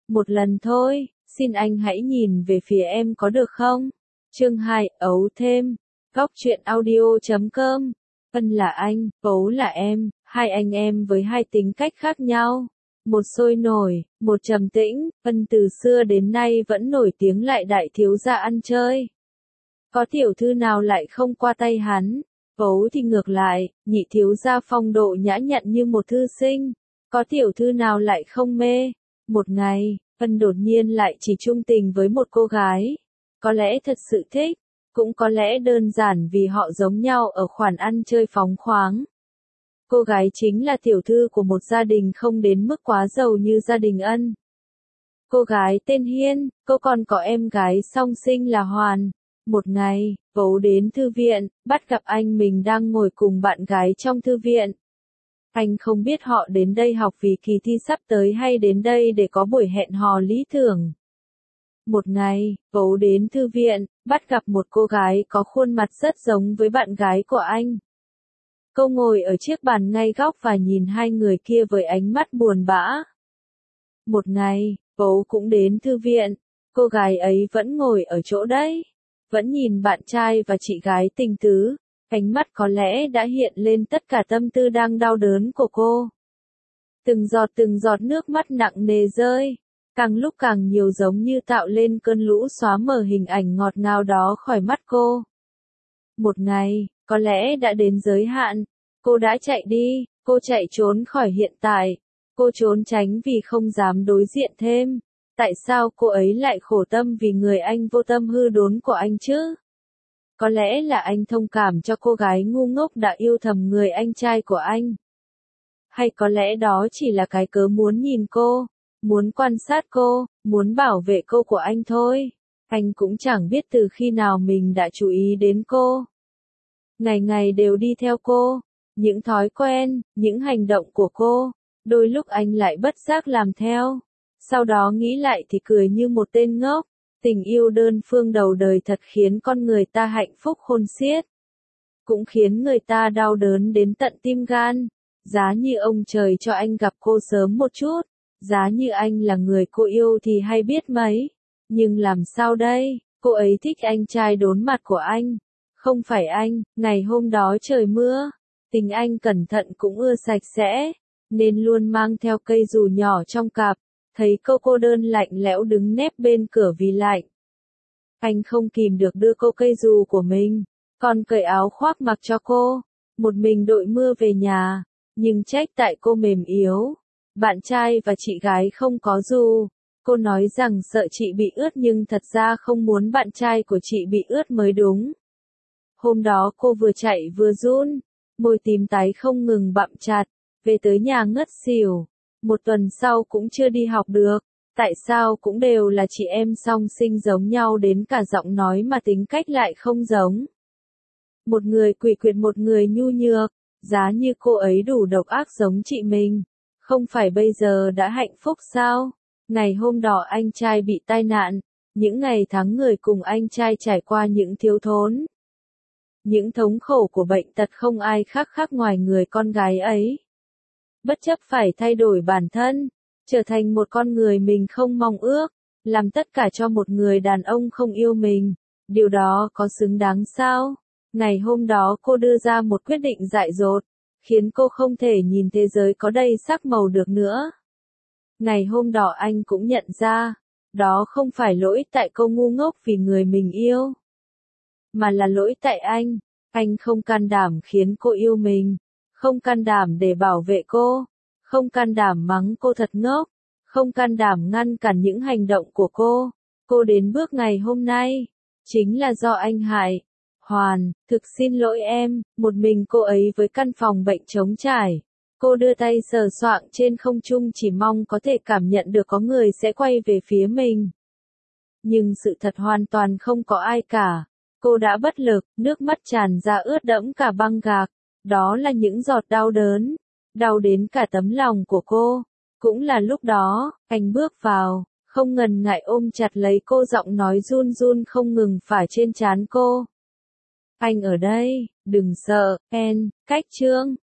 Một lần thôi, xin anh hãy nhìn về phía em có được không? Chương 2, ấu thêm. Góc truyện audio.com. Ân là anh, ấu là em, hai anh em với hai tính cách khác nhau. Một sôi nổi, một trầm tĩnh, Ân từ xưa đến nay vẫn nổi tiếng lại đại thiếu gia ăn chơi. Có tiểu thư nào lại không qua tay hắn? Ấu thì ngược lại, nhị thiếu gia phong độ nhã nhặn như một thư sinh. Có tiểu thư nào lại không mê? Một ngày, Ân đột nhiên lại chỉ chung tình với một cô gái. Có lẽ thật sự thích, cũng có lẽ đơn giản vì họ giống nhau ở khoản ăn chơi phóng khoáng. Cô gái chính là tiểu thư của một gia đình không đến mức quá giàu như gia đình Ân. Cô gái tên Hiên, cô còn có em gái song sinh là Hoàn. Một ngày, Ấu đến thư viện, bắt gặp anh mình đang ngồi cùng bạn gái trong thư viện. Anh không biết họ đến đây học vì kỳ thi sắp tới hay đến đây để có buổi hẹn hò lý tưởng. Một ngày, Ấu đến thư viện, bắt gặp một cô gái có khuôn mặt rất giống với bạn gái của anh. Cô ngồi ở chiếc bàn ngay góc và nhìn hai người kia với ánh mắt buồn bã. Một ngày, Ấu cũng đến thư viện, cô gái ấy vẫn ngồi ở chỗ đấy, vẫn nhìn bạn trai và chị gái tình tứ, ánh mắt có lẽ đã hiện lên tất cả tâm tư đang đau đớn của cô. Từng giọt nước mắt nặng nề rơi, càng lúc càng nhiều giống như tạo lên cơn lũ xóa mờ hình ảnh ngọt ngào đó khỏi mắt cô. Một ngày, có lẽ đã đến giới hạn, cô đã chạy đi, cô chạy trốn khỏi hiện tại, cô trốn tránh vì không dám đối diện thêm. Tại sao cô ấy lại khổ tâm vì người anh vô tâm hư đốn của anh chứ? Có lẽ là anh thông cảm cho cô gái ngu ngốc đã yêu thầm người anh trai của anh. Hay có lẽ đó chỉ là cái cớ muốn nhìn cô, muốn quan sát cô, muốn bảo vệ cô của anh thôi. Anh cũng chẳng biết từ khi nào mình đã chú ý đến cô. Ngày ngày đều đi theo cô, những thói quen, những hành động của cô, đôi lúc anh lại bất giác làm theo. Sau đó nghĩ lại thì cười như một tên ngốc. Tình yêu đơn phương đầu đời thật khiến con người ta hạnh phúc khôn xiết. Cũng khiến người ta đau đớn đến tận tim gan. Giá như ông trời cho anh gặp cô sớm một chút. Giá như anh là người cô yêu thì hay biết mấy. Nhưng làm sao đây, cô ấy thích anh trai đốn mặt của anh. Không phải anh, ngày hôm đó trời mưa. Tình anh cẩn thận cũng ưa sạch sẽ. Nên luôn mang theo cây dù nhỏ trong cặp. Thấy cô đơn lạnh lẽo đứng nép bên cửa vì lạnh. Anh không kìm được đưa cô cây dù của mình, còn cởi áo khoác mặc cho cô, một mình đội mưa về nhà, nhưng trách tại cô mềm yếu. Bạn trai và chị gái không có dù, cô nói rằng sợ chị bị ướt nhưng thật ra không muốn bạn trai của chị bị ướt mới đúng. Hôm đó cô vừa chạy vừa run, môi tím tái không ngừng bặm chặt, về tới nhà ngất xỉu. Một tuần sau cũng chưa đi học được, tại sao cũng đều là chị em song sinh giống nhau đến cả giọng nói mà tính cách lại không giống. Một người quỷ quyệt một người nhu nhược, giá như cô ấy đủ độc ác giống chị mình, không phải bây giờ đã hạnh phúc sao? Ngày hôm đó anh trai bị tai nạn, những ngày tháng người cùng anh trai trải qua những thiếu thốn. Những thống khổ của bệnh tật không ai khác ngoài người con gái ấy. Bất chấp phải thay đổi bản thân, trở thành một con người mình không mong ước, làm tất cả cho một người đàn ông không yêu mình, điều đó có xứng đáng sao? Ngày hôm đó cô đưa ra một quyết định dại dột, khiến cô không thể nhìn thế giới có đầy sắc màu được nữa. Ngày hôm đó anh cũng nhận ra, đó không phải lỗi tại cô ngu ngốc vì người mình yêu, mà là lỗi tại anh không can đảm khiến cô yêu mình. Không can đảm để bảo vệ cô, không can đảm mắng cô thật ngốc, không can đảm ngăn cản những hành động của cô. Cô đến bước ngày hôm nay, chính là do anh hại. Hoàn, thực xin lỗi em, một mình cô ấy với căn phòng bệnh trống trải. Cô đưa tay sờ soạng trên không trung chỉ mong có thể cảm nhận được có người sẽ quay về phía mình. Nhưng sự thật hoàn toàn không có ai cả. Cô đã bất lực, nước mắt tràn ra ướt đẫm cả băng gạc. Đó là những giọt đau đớn, đau đến cả tấm lòng của cô. Cũng là lúc đó, anh bước vào, không ngần ngại ôm chặt lấy cô, giọng nói run run không ngừng phả trên trán cô. Anh ở đây, đừng sợ, En, cách chương.